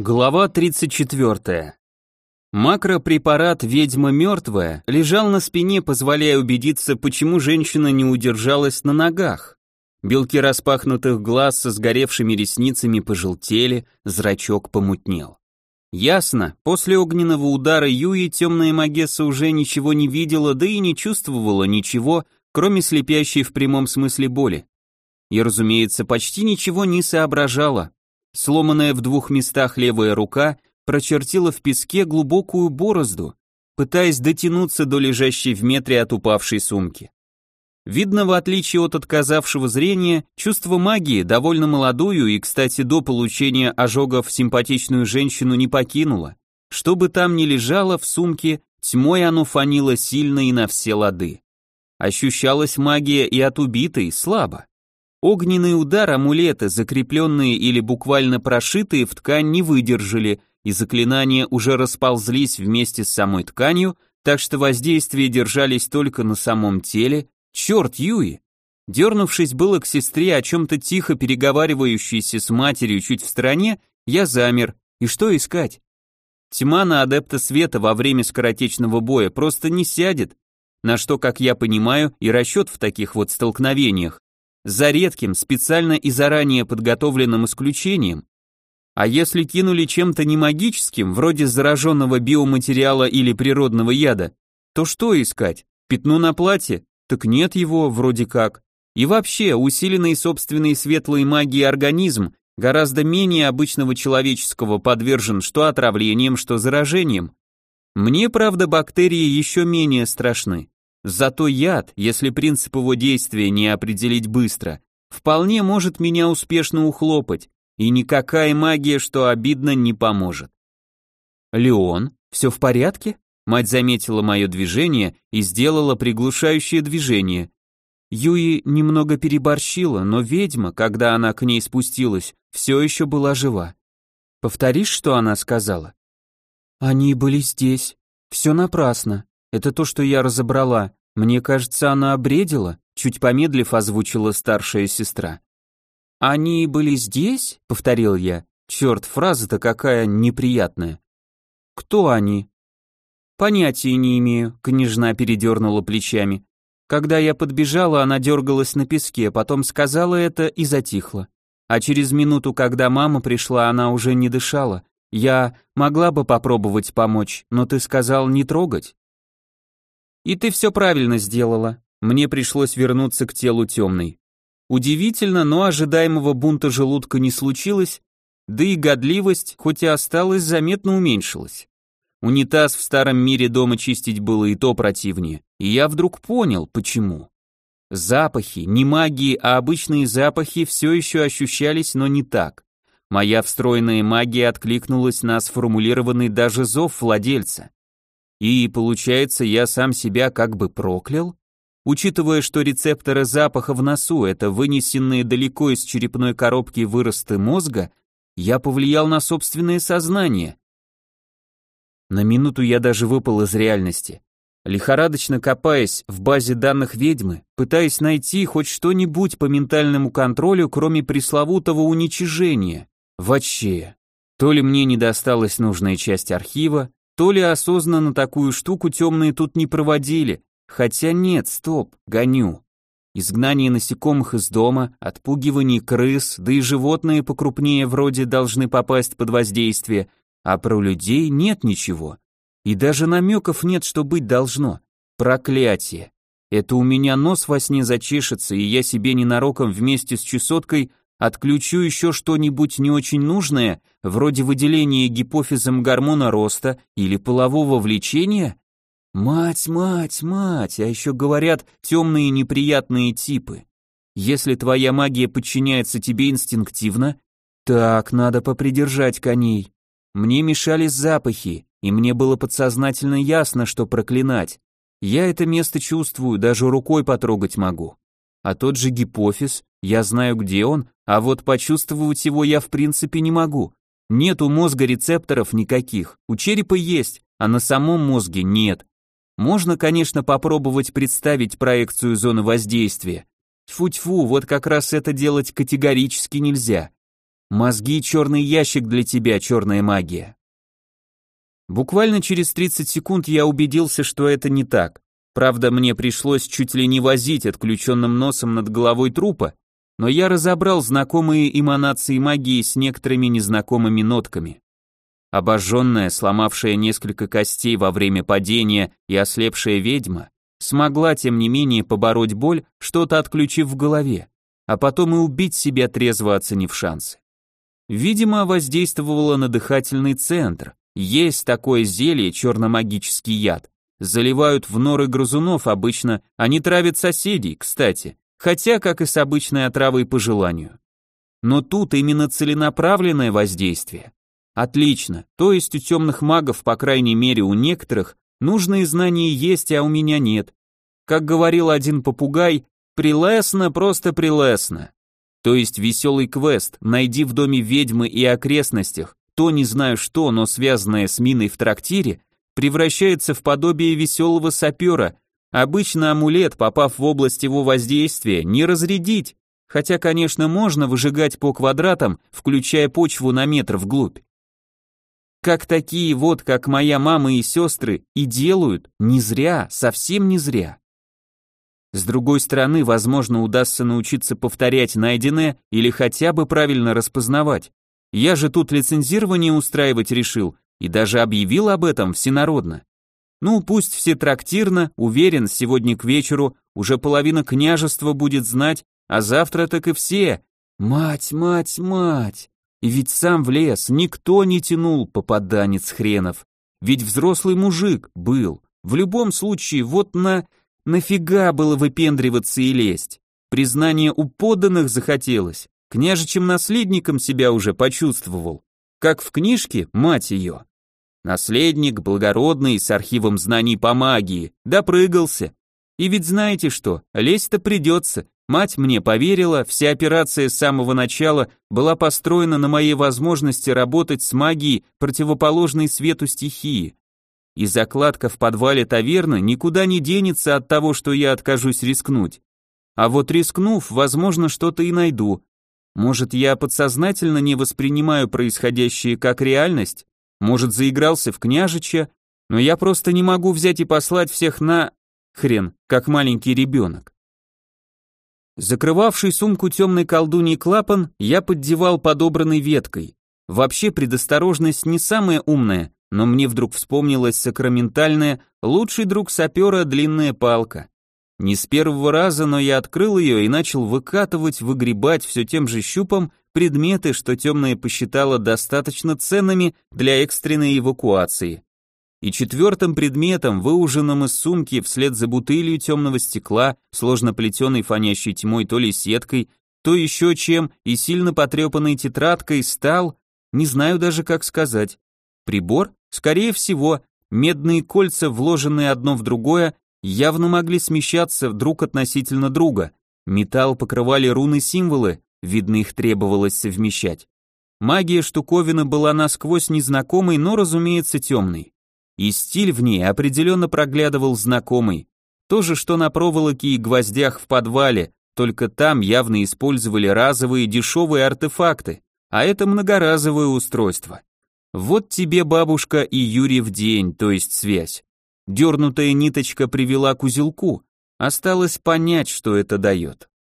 Глава 34. Макропрепарат «Ведьма мертвая» лежал на спине, позволяя убедиться, почему женщина не удержалась на ногах. Белки распахнутых глаз со сгоревшими ресницами пожелтели, зрачок помутнел. Ясно, после огненного удара Юи темная Магесса уже ничего не видела, да и не чувствовала ничего, кроме слепящей в прямом смысле боли. И, разумеется, почти ничего не соображала. Сломанная в двух местах левая рука прочертила в песке глубокую борозду, пытаясь дотянуться до лежащей в метре от упавшей сумки. Видно, в отличие от отказавшего зрения, чувство магии, довольно молодую и, кстати, до получения ожогов симпатичную женщину не покинуло. Что бы там ни лежало в сумке, тьмой оно фанило сильно и на все лады. Ощущалась магия и от убитой, слабо. Огненный удар амулеты, закрепленные или буквально прошитые в ткань, не выдержали, и заклинания уже расползлись вместе с самой тканью, так что воздействие держались только на самом теле. Черт, Юи! Дернувшись было к сестре, о чем-то тихо переговаривающейся с матерью чуть в стороне, я замер. И что искать? Тьма на адепта света во время скоротечного боя просто не сядет, на что, как я понимаю, и расчет в таких вот столкновениях. За редким, специально и заранее подготовленным исключением. А если кинули чем-то немагическим, вроде зараженного биоматериала или природного яда, то что искать? Пятно на платье? Так нет его, вроде как. И вообще, усиленный собственной светлой магией организм гораздо менее обычного человеческого подвержен что отравлением, что заражением. Мне, правда, бактерии еще менее страшны. Зато яд, если принцип его действия не определить быстро, вполне может меня успешно ухлопать, и никакая магия, что обидно, не поможет. «Леон, все в порядке?» Мать заметила мое движение и сделала приглушающее движение. Юи немного переборщила, но ведьма, когда она к ней спустилась, все еще была жива. «Повторишь, что она сказала?» «Они были здесь. Все напрасно. Это то, что я разобрала. Мне кажется, она обредила», чуть помедлив озвучила старшая сестра. «Они были здесь?» — повторил я. Черт, фраза-то какая неприятная. «Кто они?» «Понятия не имею», — княжна передернула плечами. Когда я подбежала, она дергалась на песке, потом сказала это и затихла. А через минуту, когда мама пришла, она уже не дышала. Я могла бы попробовать помочь, но ты сказал не трогать. И ты все правильно сделала. Мне пришлось вернуться к телу темной. Удивительно, но ожидаемого бунта желудка не случилось, да и годливость, хоть и осталась, заметно уменьшилась. Унитаз в старом мире дома чистить было и то противнее, и я вдруг понял, почему. Запахи, не магии, а обычные запахи все еще ощущались, но не так. Моя встроенная магия откликнулась на сформулированный даже зов владельца. И, получается, я сам себя как бы проклял? Учитывая, что рецепторы запаха в носу — это вынесенные далеко из черепной коробки выросты мозга, я повлиял на собственное сознание. На минуту я даже выпал из реальности. Лихорадочно копаясь в базе данных ведьмы, пытаясь найти хоть что-нибудь по ментальному контролю, кроме пресловутого уничижения. Вообще. То ли мне не досталась нужная часть архива, то ли осознанно такую штуку темные тут не проводили, хотя нет, стоп, гоню. Изгнание насекомых из дома, отпугивание крыс, да и животные покрупнее вроде должны попасть под воздействие, а про людей нет ничего. И даже намеков нет, что быть должно. Проклятие. Это у меня нос во сне зачешется, и я себе ненароком вместе с чесоткой отключу еще что-нибудь не очень нужное, вроде выделения гипофизом гормона роста или полового влечения? Мать, а еще говорят темные неприятные типы. Если твоя магия подчиняется тебе инстинктивно, так, надо попридержать коней. Мне мешали запахи, и мне было подсознательно ясно, что проклинать. Я это место чувствую, даже рукой потрогать могу. А тот же гипофиз, я знаю, где он, а вот почувствовать его я в принципе не могу. Нет у мозга рецепторов никаких, у черепа есть, а на самом мозге нет. Можно, конечно, попробовать представить проекцию зоны воздействия. Тьфу-тьфу, вот как раз это делать категорически нельзя. Мозги — черный ящик для тебя, черная магия. Буквально через 30 секунд я убедился, что это не так. Правда, мне пришлось чуть ли не возить отключенным носом над головой трупа, но я разобрал знакомые эманации магии с некоторыми незнакомыми нотками. Обожженная, сломавшая несколько костей во время падения и ослепшая ведьма смогла, тем не менее, побороть боль, что-то отключив в голове, а потом и убить себя, трезво оценив шансы. Видимо, воздействовала на дыхательный центр. Есть такое зелье, черномагический яд. Заливают в норы грызунов обычно, они травят соседей, кстати, хотя, как и с обычной отравой по желанию. Но тут именно целенаправленное воздействие. Отлично, то есть у темных магов, по крайней мере у некоторых, нужные знания есть, а у меня нет. Как говорил один попугай, прелестно, просто прелестно. То есть веселый квест, найди в доме ведьмы и окрестностях, то не знаю что, но связанное с миной в трактире, превращается в подобие веселого сапера. Обычно амулет, попав в область его воздействия, не разрядить, хотя, конечно, можно выжигать по квадратам, включая почву на метр вглубь. Как такие вот, как моя мама и сестры, и делают, не зря, совсем не зря. С другой стороны, возможно, удастся научиться повторять найденное или хотя бы правильно распознавать. Я же тут лицензирование устраивать решил и даже объявил об этом всенародно. Ну, пусть все трактирно, уверен, сегодня к вечеру уже половина княжества будет знать, а завтра так и все. Мать, мать, мать! И ведь сам в лес никто не тянул, попаданец хренов. Ведь взрослый мужик был. В любом случае, вот нафига было выпендриваться и лезть? Признание у подданных захотелось. Княжичем наследником себя уже почувствовал. Как в книжке, мать ее. Наследник, благородный, с архивом знаний по магии. Допрыгался. И ведь знаете что, лезть-то придется. Мать мне поверила, вся операция с самого начала была построена на моей возможности работать с магией, противоположной свету стихии. И закладка в подвале таверны никуда не денется от того, что я откажусь рискнуть. А вот рискнув, возможно, что-то и найду. Может, я подсознательно не воспринимаю происходящее как реальность? Может, заигрался в княжича? Но я просто не могу взять и послать всех на... хрен, как маленький ребенок. Закрывавший сумку темной колдуньи клапан я поддевал подобранной веткой. Вообще предосторожность не самая умная, но мне вдруг вспомнилась сакраментальная «лучший друг сапера длинная палка». Не с первого раза, но я открыл ее и начал выкатывать, выгребать все тем же щупом предметы, что темная посчитала достаточно ценными для экстренной эвакуации. И четвертым предметом, выуженным из сумки вслед за бутылью темного стекла, сложно плетеной фонящей тьмой то ли сеткой, то еще чем, и сильно потрепанной тетрадкой стал, не знаю даже как сказать, прибор? Скорее всего, медные кольца, вложенные одно в другое, явно могли смещаться друг относительно друга. Металл покрывали руны-символы, видно, их требовалось совмещать. Магия штуковины была насквозь незнакомой, но, разумеется, темной. И стиль в ней определенно проглядывал знакомый. То же, что на проволоке и гвоздях в подвале, только там явно использовали разовые дешевые артефакты, а это многоразовое устройство. Вот тебе, бабушка, и Юрьев день, то есть связь. Дернутая ниточка привела к узелку, осталось понять, что это дает.